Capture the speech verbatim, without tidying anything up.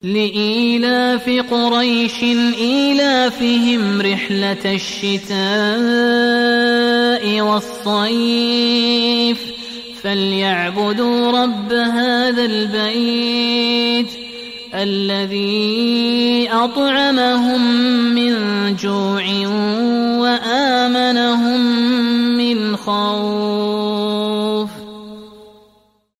لإيلاف قريش إيلافهم رحلة الشتاء والصيف فليعبدوا رب هذا البيت الذي أطعمهم من جوع وآمنهم من خوف.